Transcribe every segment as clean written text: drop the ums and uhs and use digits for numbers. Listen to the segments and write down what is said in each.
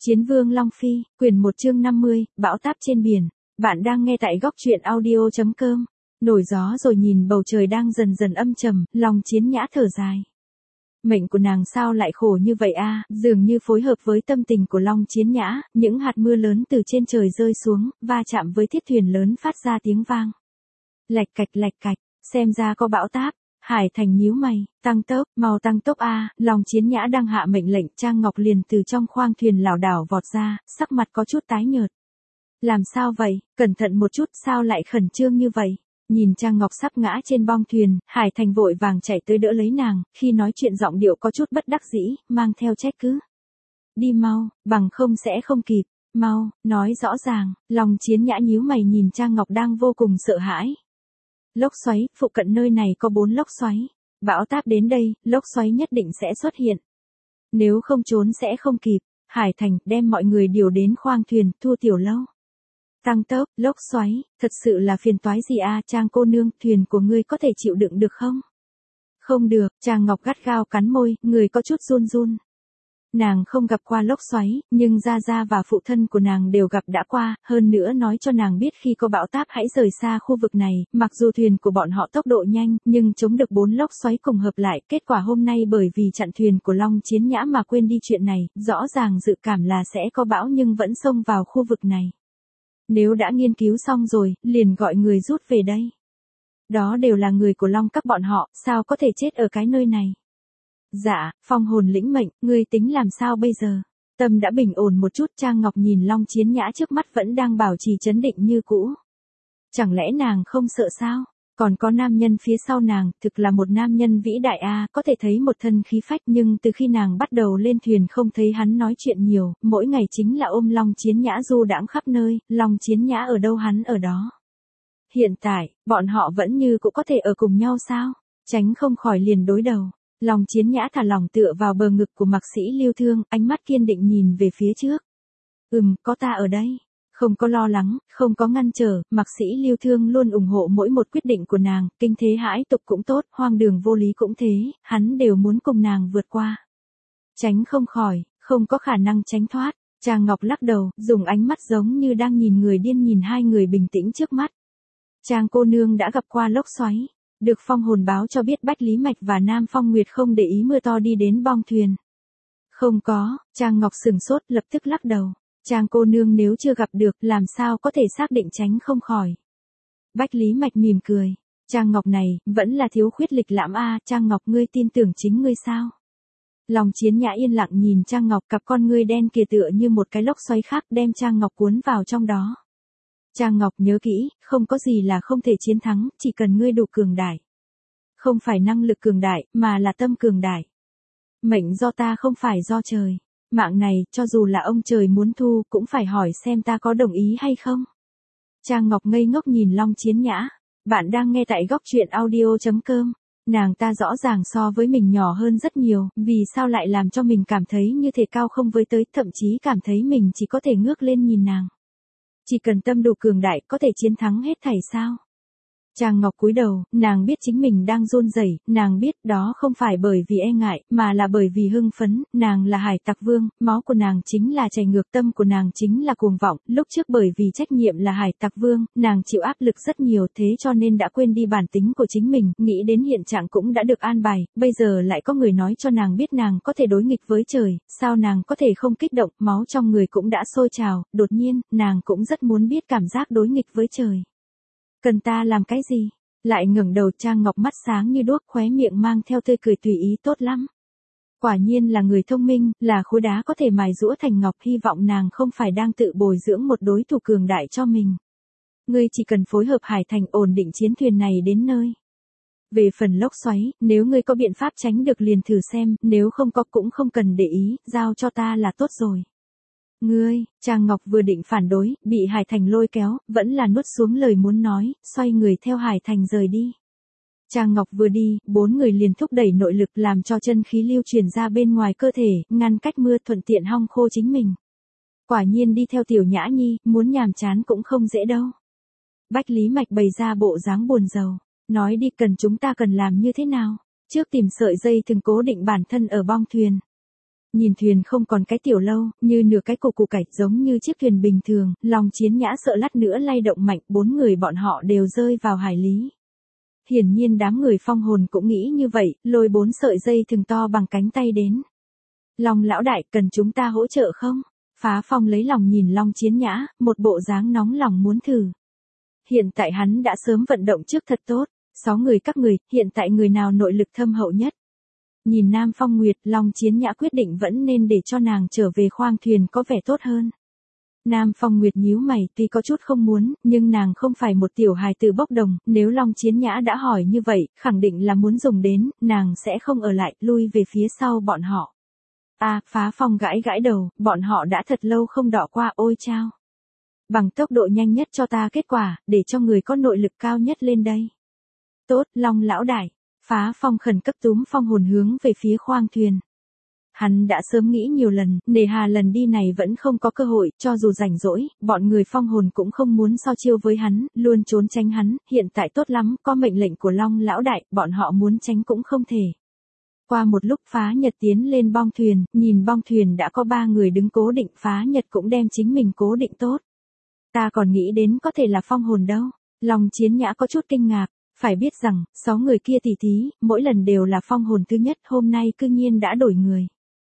Chiến vương Long Phi, quyển 1 chương 50, bão táp trên biển. Bạn đang nghe tại góc truyện audio.com. Nổi gió rồi nhìn bầu trời đang dần dần âm trầm, lòng Chiến Nhã thở dài. Mệnh của nàng sao lại khổ như vậy a? Dường như phối hợp với tâm tình của Long Chiến Nhã, những hạt mưa lớn từ trên trời rơi xuống, va chạm với thiết thuyền lớn phát ra tiếng vang. Lạch cạch, xem ra có bão táp. Hải Thành nhíu mày, tăng tốc, mau tăng tốc a. Long Chiến Nhã đang hạ mệnh lệnh, Trang Ngọc liền từ trong khoang thuyền lảo đảo vọt ra, sắc mặt có chút tái nhợt. Làm sao vậy, cẩn thận một chút, sao lại khẩn trương như vậy? Nhìn Trang Ngọc sắp ngã trên bong thuyền, Hải Thành vội vàng chạy tới đỡ lấy nàng, khi nói chuyện giọng điệu có chút bất đắc dĩ, mang theo trách cứ. Đi mau, bằng không sẽ không kịp, mau, nói rõ ràng. Long Chiến Nhã nhíu mày nhìn Trang Ngọc đang vô cùng sợ hãi. Lốc xoáy, phụ cận nơi này có 4 lốc xoáy. Bão táp đến đây, lốc xoáy nhất định sẽ xuất hiện. Nếu không trốn sẽ không kịp. Hải Thành đem mọi người điều đến khoang thuyền, Thu Tiểu Lâu. Tăng tốc, lốc xoáy, thật sự là phiền toái gì a? Trang cô nương, thuyền của ngươi có thể chịu đựng được không? Không được, Trang Ngọc gắt gao cắn môi, người có chút run run. Nàng không gặp qua lốc xoáy, nhưng Gia Gia và phụ thân của nàng đều gặp đã qua, hơn nữa nói cho nàng biết khi có bão táp hãy rời xa khu vực này, mặc dù thuyền của bọn họ tốc độ nhanh, nhưng chống được 4 lốc xoáy cùng hợp lại, kết quả hôm nay bởi vì chặn thuyền của Long Chiến Nhã mà quên đi chuyện này, rõ ràng dự cảm là sẽ có bão nhưng vẫn xông vào khu vực này. Nếu đã nghiên cứu xong rồi, liền gọi người rút về đây. Đó đều là người của Long các bọn họ, sao có thể chết ở cái nơi này? Dạ, phong hồn lĩnh mệnh, ngươi tính làm sao bây giờ? Tâm đã bình ổn một chút, Trang Ngọc nhìn Long Chiến Nhã trước mắt vẫn đang bảo trì trấn định như cũ. Chẳng lẽ nàng không sợ sao? Còn có nam nhân phía sau nàng, thực là một nam nhân vĩ đại a, có thể thấy một thân khí phách, nhưng từ khi nàng bắt đầu lên thuyền không thấy hắn nói chuyện nhiều, mỗi ngày chính là ôm Long Chiến Nhã du đãng khắp nơi, Long Chiến Nhã ở đâu hắn ở đó. Hiện tại, bọn họ vẫn như cũng có thể ở cùng nhau sao? Tránh không khỏi liền đối đầu. Long Chiến Nhã thả lỏng tựa vào bờ ngực của Mạc Sĩ Lưu Thương, ánh mắt kiên định nhìn về phía trước. Có ta ở đây. Không có lo lắng, không có ngăn trở, Mạc Sĩ Lưu Thương luôn ủng hộ mỗi một quyết định của nàng, kinh thế hãi tục cũng tốt, hoang đường vô lý cũng thế, hắn đều muốn cùng nàng vượt qua. Tránh không khỏi, không có khả năng tránh thoát. Trang Ngọc lắc đầu, dùng ánh mắt giống như đang nhìn người điên nhìn hai người bình tĩnh trước mắt. Trang cô nương đã gặp qua lốc xoáy. Được phong hồn báo cho biết Bách Lý Mạch và Nam Phong Nguyệt không để ý mưa to đi đến bong thuyền. Không có, Trang Ngọc sửng sốt lập tức lắc đầu. Trang cô nương nếu chưa gặp được làm sao có thể xác định tránh không khỏi. Bách Lý Mạch mỉm cười. Trang Ngọc này, vẫn là thiếu khuyết lịch lãm a. Trang Ngọc ngươi tin tưởng chính ngươi sao? Long Chiến Nhã yên lặng nhìn Trang Ngọc, cặp con ngươi đen kia tựa như một cái lốc xoáy khác đem Trang Ngọc cuốn vào trong đó. Trang Ngọc nhớ kỹ, không có gì là không thể chiến thắng, chỉ cần ngươi đủ cường đại. Không phải năng lực cường đại, mà là tâm cường đại. Mệnh do ta không phải do trời. Mạng này, cho dù là ông trời muốn thu, cũng phải hỏi xem ta có đồng ý hay không. Trang Ngọc ngây ngốc nhìn Long Chiến Nhã. Bạn đang nghe tại góc truyện audio.com. Nàng ta rõ ràng so với mình nhỏ hơn rất nhiều, vì sao lại làm cho mình cảm thấy như thể cao không với tới, thậm chí cảm thấy mình chỉ có thể ngước lên nhìn nàng. Chỉ cần tâm đủ cường đại có thể chiến thắng hết thảy sao? Trang Ngọc cúi đầu, nàng biết chính mình đang run rẩy, nàng biết đó không phải bởi vì e ngại, mà là bởi vì hưng phấn, nàng là hải tặc vương, máu của nàng chính là chảy ngược, tâm của nàng chính là cuồng vọng, lúc trước bởi vì trách nhiệm là hải tặc vương, nàng chịu áp lực rất nhiều thế cho nên đã quên đi bản tính của chính mình, nghĩ đến hiện trạng cũng đã được an bài, bây giờ lại có người nói cho nàng biết nàng có thể đối nghịch với trời, sao nàng có thể không kích động, máu trong người cũng đã sôi trào, đột nhiên, nàng cũng rất muốn biết cảm giác đối nghịch với trời. Cần ta làm cái gì? Lại ngẩng đầu, Trang Ngọc mắt sáng như đuốc, khóe miệng mang theo tươi cười tùy ý, tốt lắm. Quả nhiên là người thông minh, là khối đá có thể mài giũa thành ngọc, hy vọng nàng không phải đang tự bồi dưỡng một đối thủ cường đại cho mình. Ngươi chỉ cần phối hợp Hải Thành ổn định chiến thuyền này đến nơi. Về phần lốc xoáy, nếu ngươi có biện pháp tránh được liền thử xem, nếu không có cũng không cần để ý, giao cho ta là tốt rồi. Ngươi, Trang Ngọc vừa định phản đối, bị Hải Thành lôi kéo, vẫn là nuốt xuống lời muốn nói, xoay người theo Hải Thành rời đi. Trang Ngọc vừa đi, 4 người liền thúc đẩy nội lực làm cho chân khí lưu truyền ra bên ngoài cơ thể, ngăn cách mưa, thuận tiện hong khô chính mình. Quả nhiên đi theo Tiểu Nhã Nhi, muốn nhàm chán cũng không dễ đâu. Bách Lý Mạch bày ra bộ dáng buồn rầu, nói đi, chúng ta cần làm như thế nào? Trước tìm sợi dây thừng cố định bản thân ở bong thuyền. Nhìn thuyền không còn cái tiểu lâu, như nửa cái cục củ cải giống như chiếc thuyền bình thường, Long Chiến Nhã sợ lát nữa lay động mạnh, 4 người bọn họ đều rơi vào hải lý. Hiển nhiên đám người phong hồn cũng nghĩ như vậy, lôi 4 sợi dây thừng to bằng cánh tay đến. Long lão đại, cần chúng ta hỗ trợ không? Phá Phong lấy lòng nhìn Long Chiến Nhã, một bộ dáng nóng lòng muốn thử. Hiện tại hắn đã sớm vận động trước thật tốt, 6 người các người, hiện tại người nào nội lực thâm hậu nhất? Nhìn Nam Phong Nguyệt, Long Chiến Nhã quyết định vẫn nên để cho nàng trở về khoang thuyền có vẻ tốt hơn. Nam Phong Nguyệt nhíu mày, tuy có chút không muốn, nhưng nàng không phải một tiểu hài tử bốc đồng, nếu Long Chiến Nhã đã hỏi như vậy, khẳng định là muốn dùng đến, nàng sẽ không ở lại, lui về phía sau bọn họ. Phá Phong gãi gãi đầu, bọn họ đã thật lâu không đọ qua, ôi chao. Bằng tốc độ nhanh nhất cho ta kết quả, để cho người có nội lực cao nhất lên đây. Tốt, Long lão đại. Phá Phong khẩn cấp túm phong hồn hướng về phía khoang thuyền. Hắn đã sớm nghĩ nhiều lần, nề hà lần đi này vẫn không có cơ hội, cho dù rảnh rỗi, bọn người phong hồn cũng không muốn so chiêu với hắn, luôn trốn tránh hắn, hiện tại tốt lắm, có mệnh lệnh của Long lão đại, bọn họ muốn tránh cũng không thể. Qua một lúc Phá Nhật tiến lên bong thuyền, nhìn bong thuyền đã có 3 người đứng cố định, Phá Nhật cũng đem chính mình cố định tốt. Ta còn nghĩ đến có thể là phong hồn đâu. Long Chiến Nhã có chút kinh ngạc. Phải biết rằng, 6 người kia tỉ thí, mỗi lần đều là phong hồn thứ nhất, hôm nay cư nhiên đã đổi người.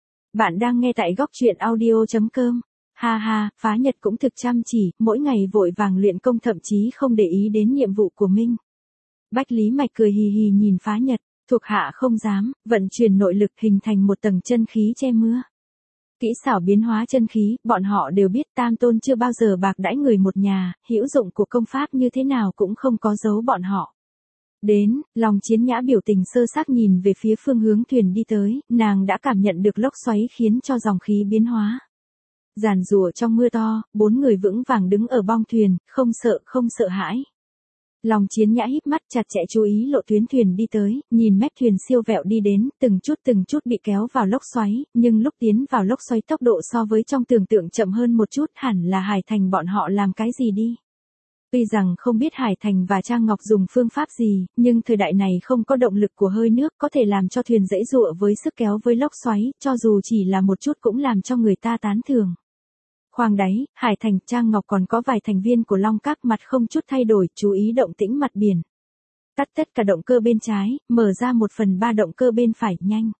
Bạn đang nghe tại góc truyện audio.com. Ha ha, Phá Nhật cũng thực chăm chỉ, mỗi ngày vội vàng luyện công thậm chí không để ý đến nhiệm vụ của mình. Bách Lý Mạch cười hì hì nhìn Phá Nhật, thuộc hạ không dám, vận chuyển nội lực hình thành một tầng chân khí che mưa. Kỹ xảo biến hóa chân khí, bọn họ đều biết Tam Tôn chưa bao giờ bạc đãi người một nhà, hữu dụng của công pháp như thế nào cũng không có giấu bọn họ. Đến, Long Chiến Nhã biểu tình sơ xác nhìn về phía phương hướng thuyền đi tới, nàng đã cảm nhận được lốc xoáy khiến cho dòng khí biến hóa. Giàn rùa trong mưa to, 4 người vững vàng đứng ở bong thuyền, không sợ hãi. Long Chiến Nhã híp mắt chặt chẽ chú ý lộ tuyến thuyền đi tới, nhìn mép thuyền siêu vẹo đi đến, từng chút bị kéo vào lốc xoáy, nhưng lúc tiến vào lốc xoáy tốc độ so với trong tưởng tượng chậm hơn một chút, hẳn là Hải Thành bọn họ làm cái gì đi. Tuy rằng không biết Hải Thành và Trang Ngọc dùng phương pháp gì, nhưng thời đại này không có động lực của hơi nước có thể làm cho thuyền dãy dụa với sức kéo với lốc xoáy, cho dù chỉ là một chút cũng làm cho người ta tán thưởng. Khoang đáy, Hải Thành, Trang Ngọc còn có vài thành viên của Long Các mặt không chút thay đổi, chú ý động tĩnh mặt biển. Tắt tất cả động cơ bên trái, mở ra 1/3 động cơ bên phải, nhanh.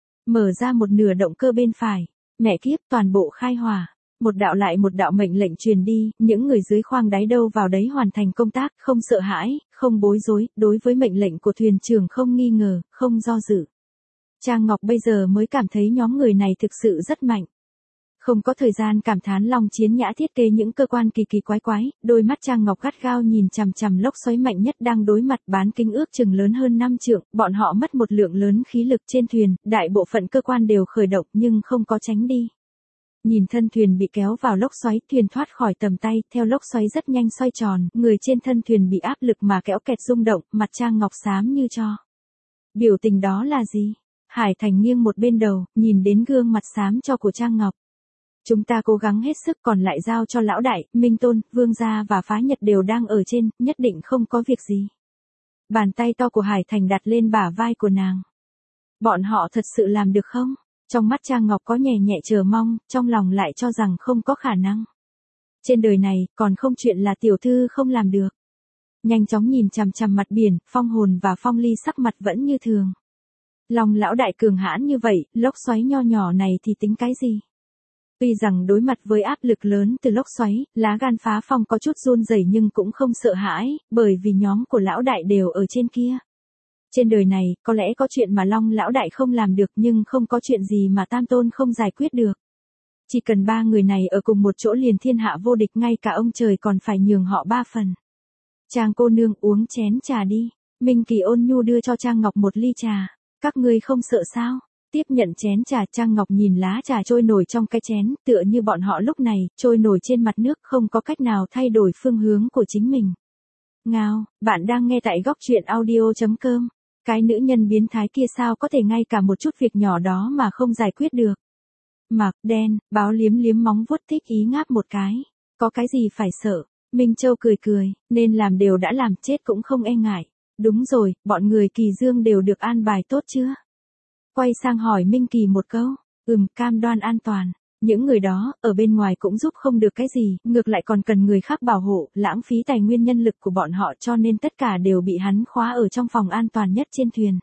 Mở ra 1/2 động cơ bên phải. Mẹ kiếp, toàn bộ khai hỏa. Một đạo lại một đạo mệnh lệnh truyền đi, những người dưới khoang đáy đâu vào đấy hoàn thành công tác, không sợ hãi, không bối rối, đối với mệnh lệnh của thuyền trưởng không nghi ngờ, không do dự. Trang Ngọc bây giờ mới cảm thấy nhóm người này thực sự rất mạnh. Không có thời gian cảm thán Long Chiến Nhã thiết kế những cơ quan kỳ kỳ quái quái, đôi mắt Trang Ngọc gắt gao nhìn chằm chằm lốc xoáy mạnh nhất đang đối mặt, bán kính ước chừng lớn hơn 5 trượng, bọn họ mất một lượng lớn khí lực trên thuyền, đại bộ phận cơ quan đều khởi động nhưng không có tránh đi. Nhìn thân thuyền bị kéo vào lốc xoáy, thuyền thoát khỏi tầm tay, theo lốc xoáy rất nhanh xoay tròn, người trên thân thuyền bị áp lực mà kéo kẹt rung động, mặt Trang Ngọc xám như tro. Biểu tình đó là gì? Hải Thành nghiêng một bên đầu, nhìn đến gương mặt xám tro của Trang Ngọc. Chúng ta cố gắng hết sức, còn lại giao cho lão đại, Minh Tôn, Vương gia và Phá Nhật đều đang ở trên, nhất định không có việc gì. Bàn tay to của Hải Thành đặt lên bả vai của nàng. Bọn họ thật sự làm được không? Trong mắt Trang Ngọc có nhẹ nhẹ chờ mong, trong lòng lại cho rằng không có khả năng. Trên đời này, còn không chuyện là tiểu thư không làm được. Nhanh chóng nhìn chằm chằm mặt biển, Phong Hồn và Phong Ly sắc mặt vẫn như thường. Long lão đại cường hãn như vậy, lốc xoáy nho nhỏ này thì tính cái gì? Tuy rằng đối mặt với áp lực lớn từ lốc xoáy, lá gan Phá Phong có chút run rẩy nhưng cũng không sợ hãi, bởi vì nhóm của lão đại đều ở trên kia. Trên đời này, có lẽ có chuyện mà Long lão đại không làm được nhưng không có chuyện gì mà Tam Tôn không giải quyết được. Chỉ cần 3 người này ở cùng một chỗ liền thiên hạ vô địch, ngay cả ông trời còn phải nhường họ 3 phần. Trang cô nương uống chén trà đi. Minh Kỳ ôn nhu đưa cho Trang Ngọc một ly trà. Các ngươi không sợ sao? Tiếp nhận chén trà, Trang Ngọc nhìn lá trà trôi nổi trong cái chén, tựa như bọn họ lúc này, trôi nổi trên mặt nước, không có cách nào thay đổi phương hướng của chính mình. Ngao, bạn đang nghe tại góc truyện audio.com. Cái nữ nhân biến thái kia sao có thể ngay cả một chút việc nhỏ đó mà không giải quyết được. Mặc đen, báo liếm liếm móng vuốt thích ý ngáp một cái. Có cái gì phải sợ? Minh Châu cười cười, nên làm đều đã làm, chết cũng không e ngại. Đúng rồi, bọn người Kỳ Dương đều được an bài tốt chưa? Quay sang hỏi Minh Kỳ một câu. Cam đoan an toàn. Những người đó, ở bên ngoài cũng giúp không được cái gì, ngược lại còn cần người khác bảo hộ, lãng phí tài nguyên nhân lực của bọn họ cho nên tất cả đều bị hắn khóa ở trong phòng an toàn nhất trên thuyền.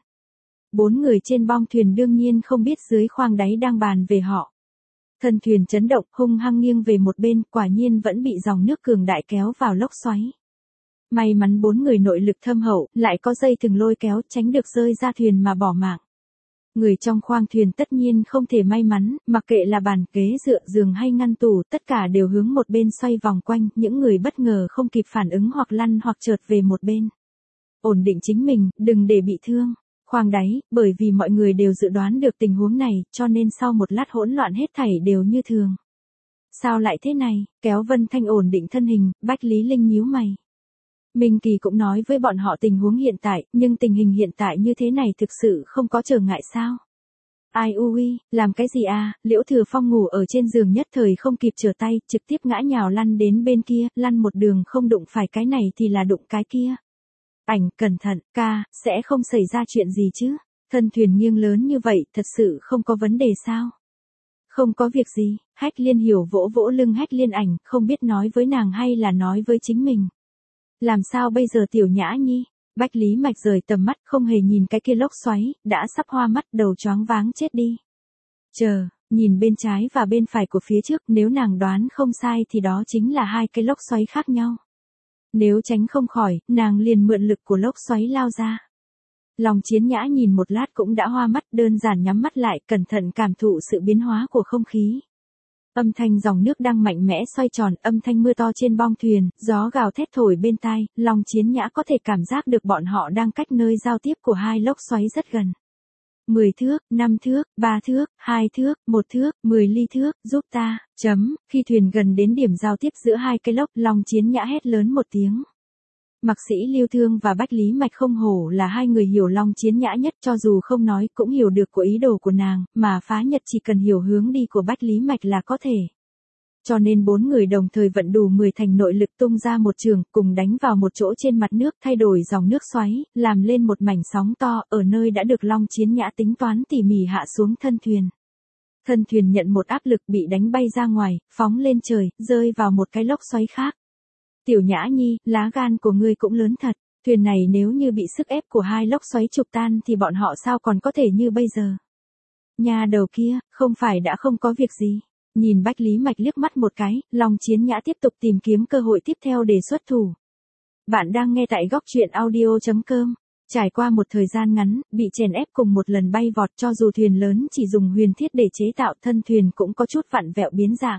4 người trên bong thuyền đương nhiên không biết dưới khoang đáy đang bàn về họ. Thân thuyền chấn động, hung hăng nghiêng về một bên, quả nhiên vẫn bị dòng nước cường đại kéo vào lốc xoáy. May mắn 4 người nội lực thâm hậu, lại có dây thừng lôi kéo, tránh được rơi ra thuyền mà bỏ mạng. Người trong khoang thuyền tất nhiên không thể may mắn, mặc kệ là bàn, ghế dựa, giường hay ngăn tủ, tất cả đều hướng một bên xoay vòng quanh, những người bất ngờ không kịp phản ứng hoặc lăn hoặc trượt về một bên. Ổn định chính mình, đừng để bị thương. Khoang đáy, bởi vì mọi người đều dự đoán được tình huống này, cho nên sau một lát hỗn loạn hết thảy đều như thường. Sao lại thế này? Kéo Vân Thanh ổn định thân hình, Bách Lý Linh nhíu mày. Minh Kỳ cũng nói với bọn họ tình huống hiện tại, nhưng tình hình hiện tại như thế này thực sự không có trở ngại sao? Ai ui, làm cái gì à? Liễu Thừa Phong ngủ ở trên giường nhất thời không kịp trở tay, trực tiếp ngã nhào lăn đến bên kia, lăn một đường không đụng phải cái này thì là đụng cái kia. Ảnh, cẩn thận, ca, sẽ không xảy ra chuyện gì chứ? Thân thuyền nghiêng lớn như vậy, thật sự không có vấn đề sao? Không có việc gì, Hách Liên Hiểu vỗ vỗ lưng Hách Liên Ảnh, không biết nói với nàng hay là nói với chính mình. Làm sao bây giờ Tiểu Nhã Nhi? Bách Lý Mạch rời tầm mắt, không hề nhìn cái kia lốc xoáy, đã sắp hoa mắt, đầu choáng váng chết đi. Chờ, nhìn bên trái và bên phải của phía trước, nếu nàng đoán không sai thì đó chính là hai cái lốc xoáy khác nhau. Nếu tránh không khỏi, nàng liền mượn lực của lốc xoáy lao ra. Lòng Chiến Nhã nhìn một lát cũng đã hoa mắt, đơn giản nhắm mắt lại, cẩn thận cảm thụ sự biến hóa của không khí. Âm thanh dòng nước đang mạnh mẽ xoay tròn, âm thanh mưa to trên bong thuyền, gió gào thét thổi bên tai, Lòng Chiến Nhã có thể cảm giác được bọn họ đang cách nơi giao tiếp của hai lốc xoáy rất gần. 10 thước, 5 thước, 3 thước, 2 thước, 1 thước, 10 ly thước, giúp ta, khi thuyền gần đến điểm giao tiếp giữa hai cái lốc, Lòng Chiến Nhã hét lớn một tiếng. Mạc Sĩ Lưu Thương và Bách Lý Mạch không hổ là hai người hiểu Long Chiến Nhã nhất, cho dù không nói cũng hiểu được của ý đồ của nàng, mà Phá Nhật chỉ cần hiểu hướng đi của Bách Lý Mạch là có thể. Cho nên 4 người đồng thời vận đủ 10 thành nội lực tung ra một trường, cùng đánh vào một chỗ trên mặt nước, thay đổi dòng nước xoáy, làm lên một mảnh sóng to, ở nơi đã được Long Chiến Nhã tính toán tỉ mỉ hạ xuống thân thuyền. Thân thuyền nhận một áp lực bị đánh bay ra ngoài, phóng lên trời, rơi vào một cái lốc xoáy khác. Tiểu Nhã Nhi, lá gan của ngươi cũng lớn thật, thuyền này nếu như bị sức ép của hai lốc xoáy chụp tan thì bọn họ sao còn có thể như bây giờ. Nhà đầu kia, không phải đã không có việc gì. Nhìn Bách Lý Mạch liếc mắt một cái, Long Chiến Nhã tiếp tục tìm kiếm cơ hội tiếp theo để xuất thủ. Bạn đang nghe tại góc truyện audio.com. Trải qua một thời gian ngắn, bị chèn ép cùng một lần bay vọt, cho dù thuyền lớn chỉ dùng huyền thiết để chế tạo, thân thuyền cũng có chút vặn vẹo biến dạng.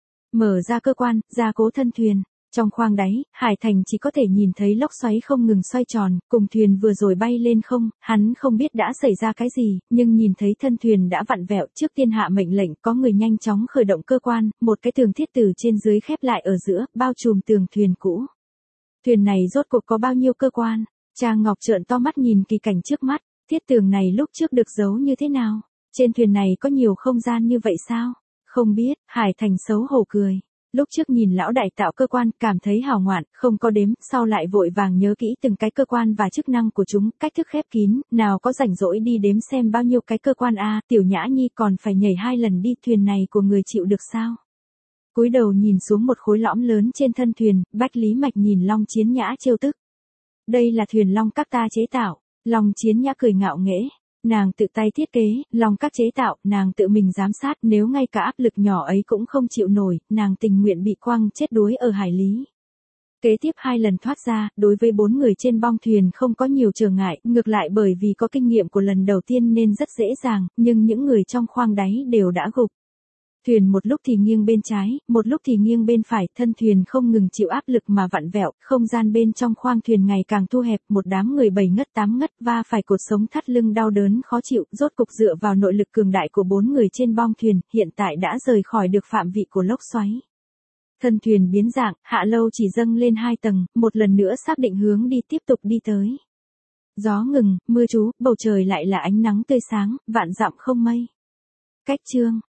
Mở ra cơ quan, gia cố thân thuyền. Trong khoang đáy, Hải Thành chỉ có thể nhìn thấy lốc xoáy không ngừng xoay tròn, cùng thuyền vừa rồi bay lên không, hắn không biết đã xảy ra cái gì, nhưng nhìn thấy thân thuyền đã vặn vẹo, trước tiên hạ mệnh lệnh có người nhanh chóng khởi động cơ quan, một cái tường thiết từ trên dưới khép lại ở giữa, bao trùm tường thuyền cũ. Thuyền này rốt cuộc có bao nhiêu cơ quan? Trang Ngọc trợn to mắt nhìn kỳ cảnh trước mắt, thiết tường này lúc trước được giấu như thế nào? Trên thuyền này có nhiều không gian như vậy sao? Không biết, Hải Thành xấu hổ cười. Lúc trước nhìn lão đại tạo cơ quan, cảm thấy hào ngoạn, không có đếm, sau lại vội vàng nhớ kỹ từng cái cơ quan và chức năng của chúng, cách thức khép kín, nào có rảnh rỗi đi đếm xem bao nhiêu cái cơ quan a, Tiểu Nhã Nhi còn phải nhảy 2 lần đi, thuyền này của người chịu được sao? Cúi đầu nhìn xuống một khối lõm lớn trên thân thuyền, Bách Lý Mạch nhìn Long Chiến Nhã trêu tức. Đây là thuyền long các ta chế tạo. Long Chiến Nhã cười ngạo nghễ. Nàng tự tay thiết kế, long các chế tạo, nàng tự mình giám sát, nếu ngay cả áp lực nhỏ ấy cũng không chịu nổi, nàng tình nguyện bị quăng chết đuối ở hải lý. Kế tiếp 2 lần thoát ra, đối với 4 người trên bong thuyền không có nhiều trở ngại, ngược lại bởi vì có kinh nghiệm của lần đầu tiên nên rất dễ dàng, nhưng những người trong khoang đáy đều đã gục. Thuyền một lúc thì nghiêng bên trái, một lúc thì nghiêng bên phải, thân thuyền không ngừng chịu áp lực mà vặn vẹo, không gian bên trong khoang thuyền ngày càng thu hẹp, một đám người 7 ngất 8 ngất va phải cột sống thắt lưng đau đớn khó chịu, rốt cục dựa vào nội lực cường đại của 4 người trên bong thuyền, hiện tại đã rời khỏi được phạm vị của lốc xoáy. Thân thuyền biến dạng, hạ lâu chỉ dâng lên 2 tầng, một lần nữa xác định hướng đi tiếp tục đi tới. Gió ngừng, mưa trú, bầu trời lại là ánh nắng tươi sáng, vạn dặm không mây. Cách chương